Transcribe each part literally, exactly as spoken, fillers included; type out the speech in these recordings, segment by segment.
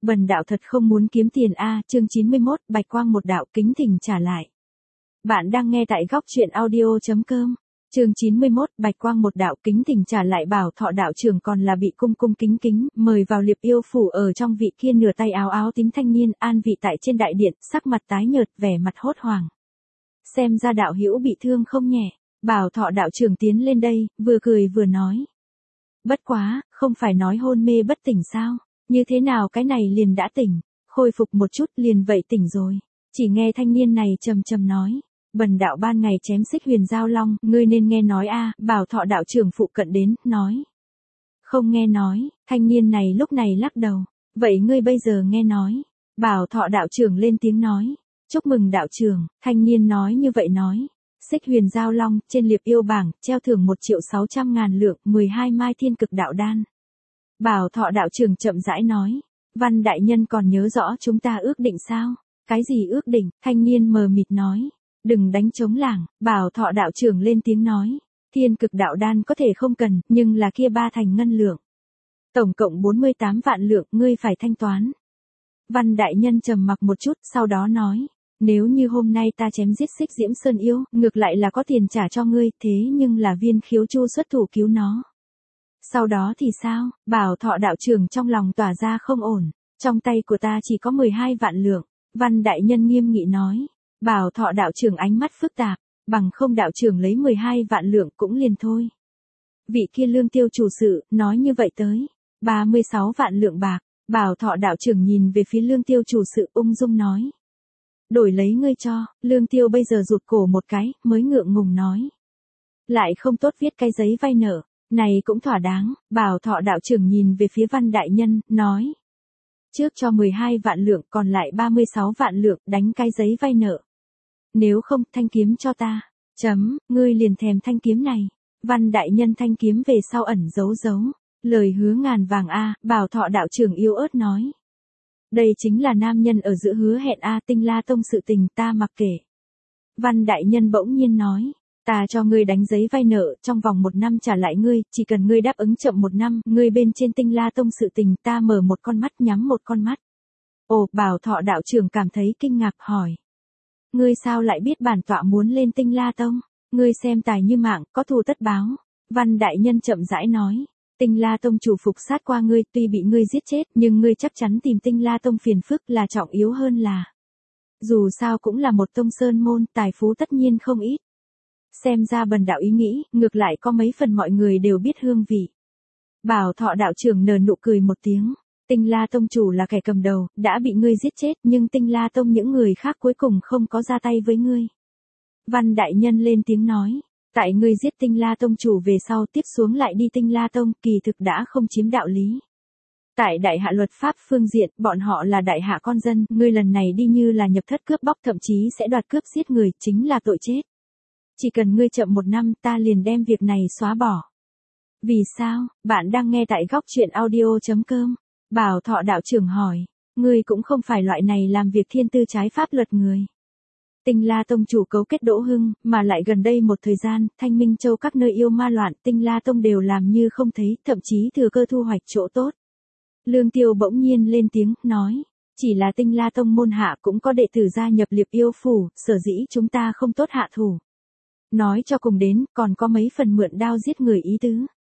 Bần đạo thật không muốn kiếm tiền a, chương chín mươi mốt, bạch quang một đạo kính thỉnh trả lại. Bạn đang nghe tại góc truyện audio chấm com. Chương chín mươi mốt, bạch quang một đạo kính thỉnh trả lại. Bảo Thọ đạo trưởng còn là bị cung cung kính kính mời vào Liệp Yêu phủ. Ở trong vị kia nửa tay áo áo tím thanh niên an vị tại trên đại điện, sắc mặt tái nhợt, vẻ mặt hốt hoảng. Xem ra đạo hữu bị thương không nhẹ. Bảo Thọ đạo trưởng tiến lên đây, vừa cười vừa nói. Bất quá, không phải nói hôn mê bất tỉnh sao? Như thế nào cái này liền đã tỉnh, khôi phục một chút liền vậy tỉnh rồi. Chỉ nghe thanh niên này trầm trầm nói. Bần đạo ban ngày chém xích huyền giao long, ngươi nên nghe nói a. Bảo Thọ đạo trưởng phụ cận đến, nói. Không nghe nói, thanh niên này lúc này lắc đầu. Vậy ngươi bây giờ nghe nói. Bảo Thọ đạo trưởng lên tiếng nói. Chúc mừng đạo trưởng, thanh niên nói như vậy nói. Xích huyền giao long, trên Liệp Yêu bảng, treo thưởng một triệu sáu trăm ngàn lượng, mười hai mai thiên cực đạo đan. Bảo Thọ đạo trưởng chậm rãi nói. Văn đại nhân còn nhớ rõ chúng ta ước định sao? Cái gì ước định? Thanh niên mờ mịt nói. Đừng đánh trống lảng. Bảo Thọ đạo trưởng lên tiếng nói. Thiên cực đạo đan có thể không cần, nhưng là kia ba thành ngân lượng. Tổng cộng bốn mươi tám vạn lượng, ngươi phải thanh toán. Văn đại nhân trầm mặc một chút, sau đó nói. Nếu như hôm nay ta chém giết xích diễm sơn yêu, ngược lại là có tiền trả cho ngươi, thế nhưng là Viên Khiếu Chu xuất thủ cứu nó. Sau đó thì sao? Bảo Thọ đạo trưởng trong lòng tỏa ra không ổn. Trong tay của ta chỉ có mười hai vạn lượng. Văn đại nhân nghiêm nghị nói. Bảo Thọ đạo trưởng ánh mắt phức tạp. Bằng không đạo trưởng lấy mười hai vạn lượng cũng liền thôi. Vị kia Lương Tiêu chủ sự, nói như vậy tới. ba mươi sáu vạn lượng bạc. Bảo Thọ đạo trưởng nhìn về phía Lương Tiêu chủ sự ung dung nói. Đổi lấy ngươi cho. Lương Tiêu bây giờ rụt cổ một cái, mới ngượng ngùng nói. Lại không tốt viết cái giấy vay nợ. Này cũng thỏa đáng. Bảo Thọ đạo trưởng nhìn về phía Văn đại nhân, nói. Trước cho mười hai vạn lượng, còn lại ba mươi sáu vạn lượng, đánh cái giấy vay nợ. Nếu không, thanh kiếm cho ta. Chấm, ngươi liền thèm thanh kiếm này. Văn đại nhân thanh kiếm về sau ẩn giấu giấu. Lời hứa ngàn vàng a. Bảo Thọ đạo trưởng yếu ớt nói. Đây chính là nam nhân ở giữa hứa hẹn a. Tinh La Tông sự tình ta mặc kệ. Văn đại nhân bỗng nhiên nói. Ta cho ngươi đánh giấy vay nợ, trong vòng một năm trả lại ngươi, chỉ cần ngươi đáp ứng chậm một năm, ngươi bên trên Tinh La Tông sự tình, ta mở một con mắt nhắm một con mắt. Ồ, Bảo Thọ đạo trưởng cảm thấy kinh ngạc hỏi. Ngươi sao lại biết bản tọa muốn lên Tinh La Tông? Ngươi xem tài như mạng, có thù tất báo. Văn đại nhân chậm rãi nói. Tinh La Tông chủ phục sát qua ngươi, tuy bị ngươi giết chết, nhưng ngươi chắc chắn tìm Tinh La Tông phiền phức, là trọng yếu hơn là. Dù sao cũng là một tông sơn môn, tài phú tất nhiên không ít. Xem ra bần đạo ý nghĩ, ngược lại có mấy phần mọi người đều biết hương vị. Bảo Thọ đạo trưởng nở nụ cười một tiếng. Tinh La Tông chủ là kẻ cầm đầu, đã bị ngươi giết chết, nhưng Tinh La Tông những người khác cuối cùng không có ra tay với ngươi. Văn đại nhân lên tiếng nói. Tại ngươi giết Tinh La Tông chủ về sau tiếp xuống lại đi Tinh La Tông, kỳ thực đã không chiếm đạo lý. Tại đại hạ luật pháp phương diện, bọn họ là đại hạ con dân, ngươi lần này đi như là nhập thất cướp bóc, thậm chí sẽ đoạt cướp giết người, chính là tội chết. Chỉ cần ngươi chậm một năm, ta liền đem việc này xóa bỏ. Vì sao? Bạn đang nghe tại góc truyện audio chấm com. Bảo Thọ đạo trưởng hỏi. Ngươi cũng không phải loại này làm việc thiên tư trái pháp luật người. Tinh La Tông chủ cấu kết Đỗ Hưng, mà lại gần đây một thời gian, Thanh Minh Châu các nơi yêu ma loạn, Tinh La Tông đều làm như không thấy, thậm chí thừa cơ thu hoạch chỗ tốt. Lương Tiêu bỗng nhiên lên tiếng, nói. Chỉ là Tinh La Tông môn hạ cũng có đệ tử gia nhập Liệp Yêu phủ, sở dĩ chúng ta không tốt hạ thủ. Nói cho cùng đến, còn có mấy phần mượn đao giết người ý tứ.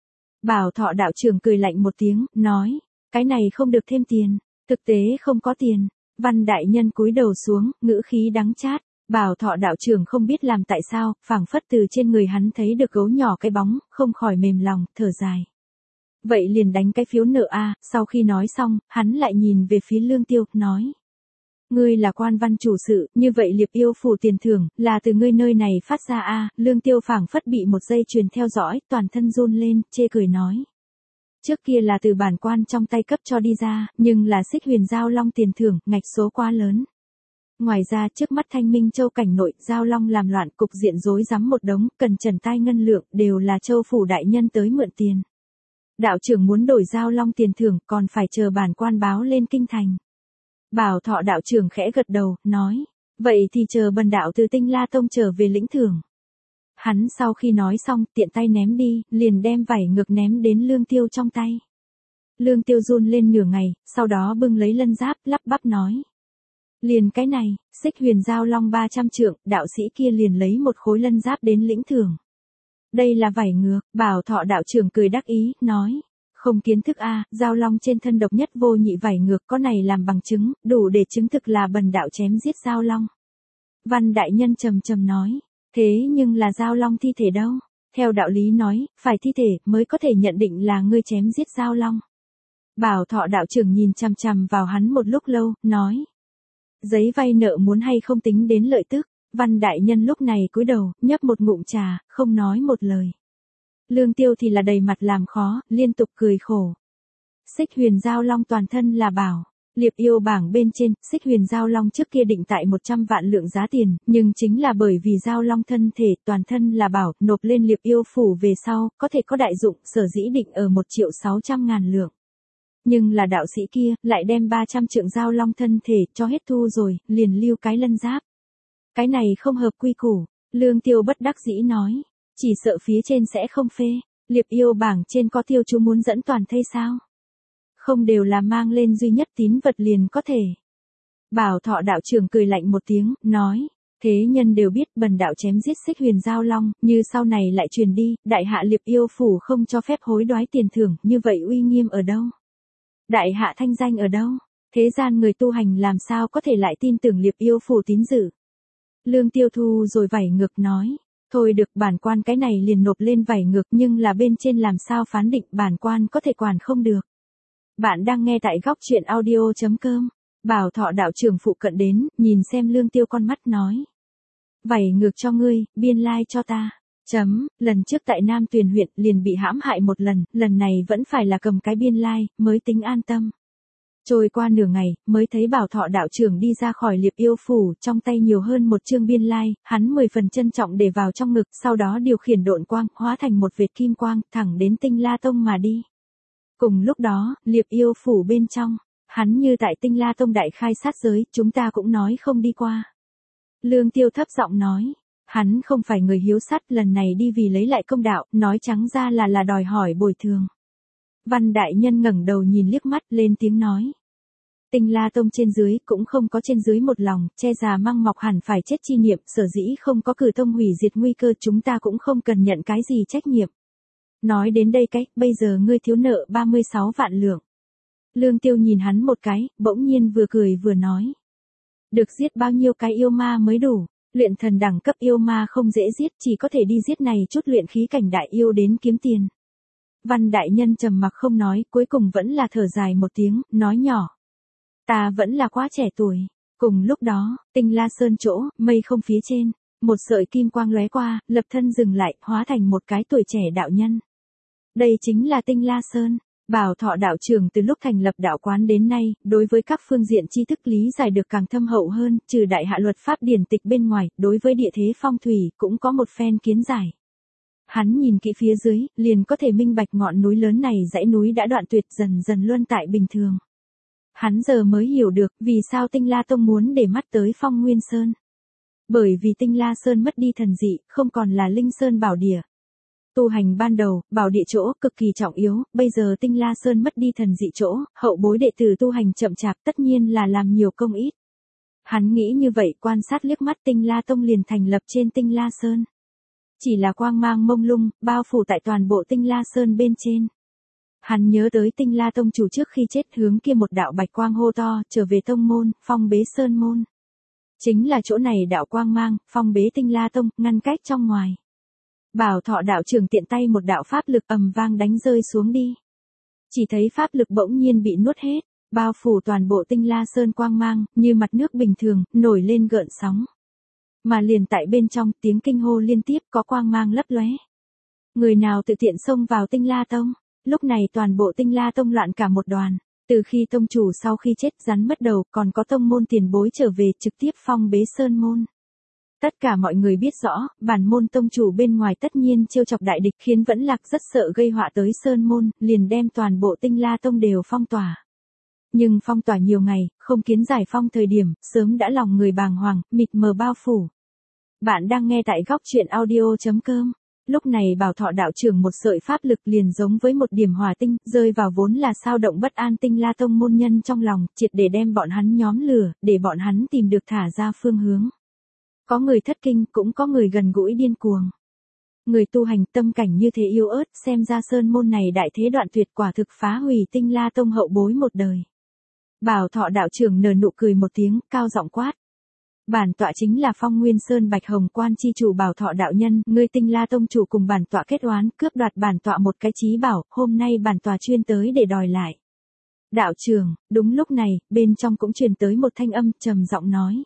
Bảo Thọ đạo trưởng cười lạnh một tiếng, nói. Cái này không được thêm tiền. Thực tế không có tiền. Văn đại nhân cúi đầu xuống, ngữ khí đắng chát. Bảo Thọ đạo trưởng không biết làm tại sao, phảng phất từ trên người hắn thấy được gấu nhỏ cái bóng, không khỏi mềm lòng, thở dài. Vậy liền đánh cái phiếu nợ a. Sau khi nói xong, hắn lại nhìn về phía Lương Tiêu, nói. Ngươi là quan văn chủ sự, như vậy Liệp Yêu phủ tiền thưởng, là từ ngươi nơi này phát ra a. Lương Tiêu phảng phất bị một dây chuyền theo dõi, toàn thân run lên, chê cười nói. Trước kia là từ bản quan trong tay cấp cho đi ra, nhưng là xích huyền giao long tiền thưởng, ngạch số quá lớn. Ngoài ra trước mắt Thanh Minh Châu cảnh nội, giao long làm loạn, cục diện rối rắm một đống, cần trần tai ngân lượng, đều là Châu phủ đại nhân tới mượn tiền. Đạo trưởng muốn đổi giao long tiền thưởng, còn phải chờ bản quan báo lên kinh thành. Bảo Thọ đạo trưởng khẽ gật đầu, nói. Vậy thì chờ bần đạo từ Tinh La Tông trở về lĩnh thưởng. Hắn sau khi nói xong, tiện tay ném đi, liền đem vảy ngược ném đến Lương Tiêu trong tay. Lương Tiêu run lên nửa ngày, sau đó bưng lấy lân giáp, lắp bắp nói. Liền cái này, Xích Huyền Giao Long ba trăm trượng, đạo sĩ kia liền lấy một khối lân giáp đến lĩnh thưởng. Đây là vảy ngược, Bảo Thọ đạo trưởng cười đắc ý, nói. Không kiến thức a, Giao Long trên thân độc nhất vô nhị vảy ngược có này làm bằng chứng, đủ để chứng thực là bần đạo chém giết Giao Long. Văn đại nhân trầm trầm nói. Thế nhưng là Giao Long thi thể đâu? Theo đạo lý nói, phải thi thể mới có thể nhận định là ngươi chém giết Giao Long. Bảo Thọ đạo trưởng nhìn chằm chằm vào hắn một lúc lâu, nói. Giấy vay nợ muốn hay không tính đến lợi tức. Văn đại nhân lúc này cúi đầu, nhấp một ngụm trà, không nói một lời. Lương Tiêu thì là đầy mặt làm khó, liên tục cười khổ. Xích Huyền Giao Long toàn thân là bảo. Liệp yêu bảng bên trên, Xích Huyền Giao Long trước kia định tại một trăm vạn lượng giá tiền, nhưng chính là bởi vì Giao Long thân thể toàn thân là bảo, nộp lên liệp yêu phủ về sau, có thể có đại dụng, sở dĩ định ở một triệu sáu trăm ngàn lượng. Nhưng là đạo sĩ kia, lại đem ba trăm trượng Giao Long thân thể cho hết thu rồi, liền lưu cái lân giáp. Cái này không hợp quy củ, Lương Tiêu bất đắc dĩ nói, chỉ sợ phía trên sẽ không phê, liệp yêu bảng trên có tiêu chú muốn dẫn toàn thây sao? Không đều là mang lên duy nhất tín vật liền có thể. Bảo Thọ đạo trưởng cười lạnh một tiếng, nói, thế nhân đều biết bần đạo chém giết Xích Huyền Giao Long, như sau này lại truyền đi, đại hạ liệp yêu phủ không cho phép hối đoái tiền thưởng, như vậy uy nghiêm ở đâu? Đại hạ thanh danh ở đâu? Thế gian người tu hành làm sao có thể lại tin tưởng liệp yêu phủ tín dự? Lương Tiêu thu rồi vảy ngược nói, thôi được bản quan cái này liền nộp lên vảy ngược nhưng là bên trên làm sao phán định bản quan có thể quản không được. Bạn đang nghe tại góc truyện audio chấm com. Bảo Thọ đạo trưởng phụ cận đến, nhìn xem Lương Tiêu con mắt nói. Vảy ngược cho ngươi, biên lai like cho ta. Chấm, lần trước tại Nam Tuyền huyện liền bị hãm hại một lần, lần này vẫn phải là cầm cái biên lai, like, mới tính an tâm. Trôi qua nửa ngày, mới thấy Bảo Thọ đạo trưởng đi ra khỏi liệp yêu phủ, trong tay nhiều hơn một chương biên lai, like, hắn mười phần trân trọng để vào trong ngực, sau đó điều khiển độn quang, hóa thành một vệt kim quang, thẳng đến Tinh La Tông mà đi. Cùng lúc đó, liệp yêu phủ bên trong, hắn như tại Tinh La Tông đại khai sát giới, chúng ta cũng nói không đi qua. Lương Tiêu thấp giọng nói, hắn không phải người hiếu sát, lần này đi vì lấy lại công đạo, nói trắng ra là là đòi hỏi bồi thường. Văn đại nhân ngẩng đầu nhìn liếc mắt, lên tiếng nói. Tinh La Tông trên dưới cũng không có trên dưới một lòng, che già măng mọc hẳn phải chết chi niệm, sở dĩ không có cử tông hủy diệt nguy cơ, chúng ta cũng không cần nhận cái gì trách nhiệm. Nói đến đây cái, bây giờ ngươi thiếu nợ ba mươi sáu vạn lượng. Lương Tiêu nhìn hắn một cái, bỗng nhiên vừa cười vừa nói. Được giết bao nhiêu cái yêu ma mới đủ, luyện thần đẳng cấp yêu ma không dễ giết, chỉ có thể đi giết này chút luyện khí cảnh đại yêu đến kiếm tiền. Văn đại nhân trầm mặc không nói, cuối cùng vẫn là thở dài một tiếng, nói nhỏ. Ta vẫn là quá trẻ tuổi. Cùng lúc đó, Tinh La Sơn chỗ, mây không phía trên, một sợi kim quang lóe qua, lập thân dừng lại, hóa thành một cái tuổi trẻ đạo nhân. Đây chính là Tinh La Sơn. Bảo Thọ đạo trưởng từ lúc thành lập đạo quán đến nay, đối với các phương diện tri thức lý giải được càng thâm hậu hơn, trừ đại hạ luật pháp điển tịch bên ngoài, đối với địa thế phong thủy cũng có một phen kiến giải. Hắn nhìn kỹ phía dưới, liền có thể minh bạch ngọn núi lớn này dãy núi đã đoạn tuyệt dần dần luân tại bình thường. Hắn giờ mới hiểu được vì sao Tinh La Tông muốn để mắt tới Phong Nguyên Sơn. Bởi vì Tinh La Sơn mất đi thần dị, không còn là Linh Sơn bảo địa. Tu hành ban đầu, bảo địa chỗ cực kỳ trọng yếu, bây giờ Tinh La Sơn mất đi thần dị chỗ, hậu bối đệ tử tu hành chậm chạp tất nhiên là làm nhiều công ít. Hắn nghĩ như vậy, quan sát liếc mắt Tinh La Tông liền thành lập trên Tinh La Sơn. Chỉ là quang mang mông lung, bao phủ tại toàn bộ Tinh La Sơn bên trên. Hắn nhớ tới Tinh La Tông chủ trước khi chết hướng kia một đạo bạch quang hô to, trở về tông môn, phong bế sơn môn. Chính là chỗ này đạo quang mang, phong bế Tinh La Tông, ngăn cách trong ngoài. Bảo Thọ đạo trưởng tiện tay một đạo pháp lực ầm vang đánh rơi xuống đi. Chỉ thấy pháp lực bỗng nhiên bị nuốt hết, bao phủ toàn bộ Tinh La Sơn quang mang, như mặt nước bình thường, nổi lên gợn sóng. Mà liền tại bên trong, tiếng kinh hô liên tiếp có quang mang lấp lóe. Người nào tự tiện xông vào Tinh La Tông? Lúc này toàn bộ Tinh La Tông loạn cả một đoàn. Từ khi tông chủ sau khi chết rắn mất đầu, còn có tông môn tiền bối trở về trực tiếp phong bế sơn môn. Tất cả mọi người biết rõ, bản môn tông chủ bên ngoài tất nhiên trêu chọc đại địch, khiến Vẫn Lạc rất sợ gây họa tới sơn môn, liền đem toàn bộ Tinh La Tông đều phong tỏa. Nhưng phong tỏa nhiều ngày, không kiến giải phong thời điểm, sớm đã lòng người bàng hoàng, mịt mờ bao phủ. Bạn đang nghe tại góc truyện audio chấm com. Lúc này Bảo Thọ đạo trưởng một sợi pháp lực liền giống với một điểm hỏa tinh, rơi vào vốn là sao động bất an Tinh La Tông môn nhân trong lòng, triệt để đem bọn hắn nhóm lửa, để bọn hắn tìm được thả ra phương hướng. Có người thất kinh, cũng có người gần gũi điên cuồng. Người tu hành tâm cảnh như thế yếu ớt, xem ra sơn môn này đại thế đoạn tuyệt, quả thực phá hủy Tinh La Tông hậu bối một đời. Bảo Thọ đạo trưởng nở nụ cười một tiếng, cao giọng quát. Bản tọa chính là Phong Nguyên Sơn Bạch Hồng Quan chi chủ Bảo Thọ đạo nhân, ngươi Tinh La Tông chủ cùng bản tọa kết oán, cướp đoạt bản tọa một cái chí bảo, hôm nay bản tọa chuyên tới để đòi lại. Đạo trưởng, đúng lúc này, bên trong cũng truyền tới một thanh âm trầm giọng nói.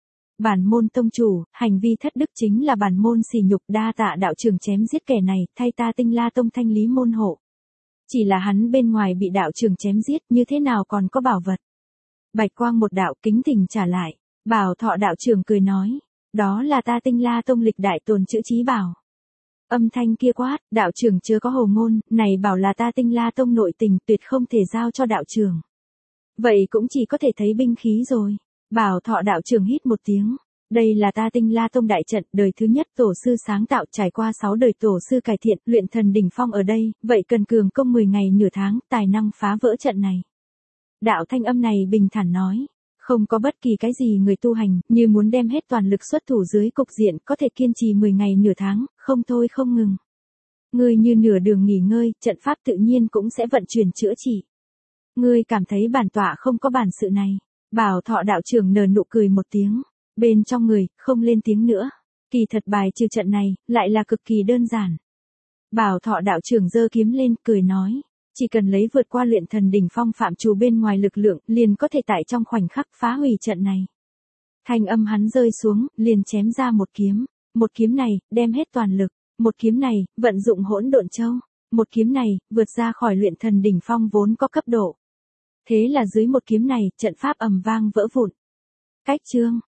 Bản môn tông chủ, hành vi thất đức chính là bản môn sỉ nhục, đa tạ đạo trưởng chém giết kẻ này, thay ta Tinh La Tông thanh lý môn hộ. Chỉ là hắn bên ngoài bị đạo trưởng chém giết, như thế nào còn có bảo vật. Bạch quang một đạo kính thỉnh trả lại. Bảo Thọ đạo trưởng cười nói, đó là ta Tinh La Tông lịch đại tồn chữ chí bảo. Âm thanh kia quát, đạo trưởng chớ có hồ ngôn, này bảo là ta Tinh La Tông nội tình, tuyệt không thể giao cho đạo trưởng. Vậy cũng chỉ có thể thấy binh khí rồi. Bảo Thọ đạo trưởng hít một tiếng, đây là ta Tinh La Tông đại trận, đời thứ nhất tổ sư sáng tạo, trải qua sáu đời tổ sư cải thiện, luyện thần đỉnh phong ở đây, vậy cần cường công mười ngày nửa tháng, tài năng phá vỡ trận này. Đạo thanh âm này bình thản nói. Không có bất kỳ cái gì người tu hành, như muốn đem hết toàn lực xuất thủ dưới cục diện, có thể kiên trì mười ngày nửa tháng, không thôi không ngừng. Ngươi như nửa đường nghỉ ngơi, trận pháp tự nhiên cũng sẽ vận chuyển chữa trị. Ngươi cảm thấy bản tọa không có bản sự này. Bảo Thọ đạo trưởng nở nụ cười một tiếng. Bên trong người, không lên tiếng nữa. Kỳ thật bài trừ trận này, lại là cực kỳ đơn giản. Bảo Thọ đạo trưởng giơ kiếm lên, cười nói. Chỉ cần lấy vượt qua luyện thần đỉnh phong phạm trù bên ngoài lực lượng, liền có thể tại trong khoảnh khắc phá hủy trận này. Thanh âm hắn rơi xuống, liền chém ra một kiếm. Một kiếm này, đem hết toàn lực. Một kiếm này, vận dụng hỗn độn châu. Một kiếm này, vượt ra khỏi luyện thần đỉnh phong vốn có cấp độ. Thế là dưới một kiếm này, trận pháp ầm vang vỡ vụn. Cách chương.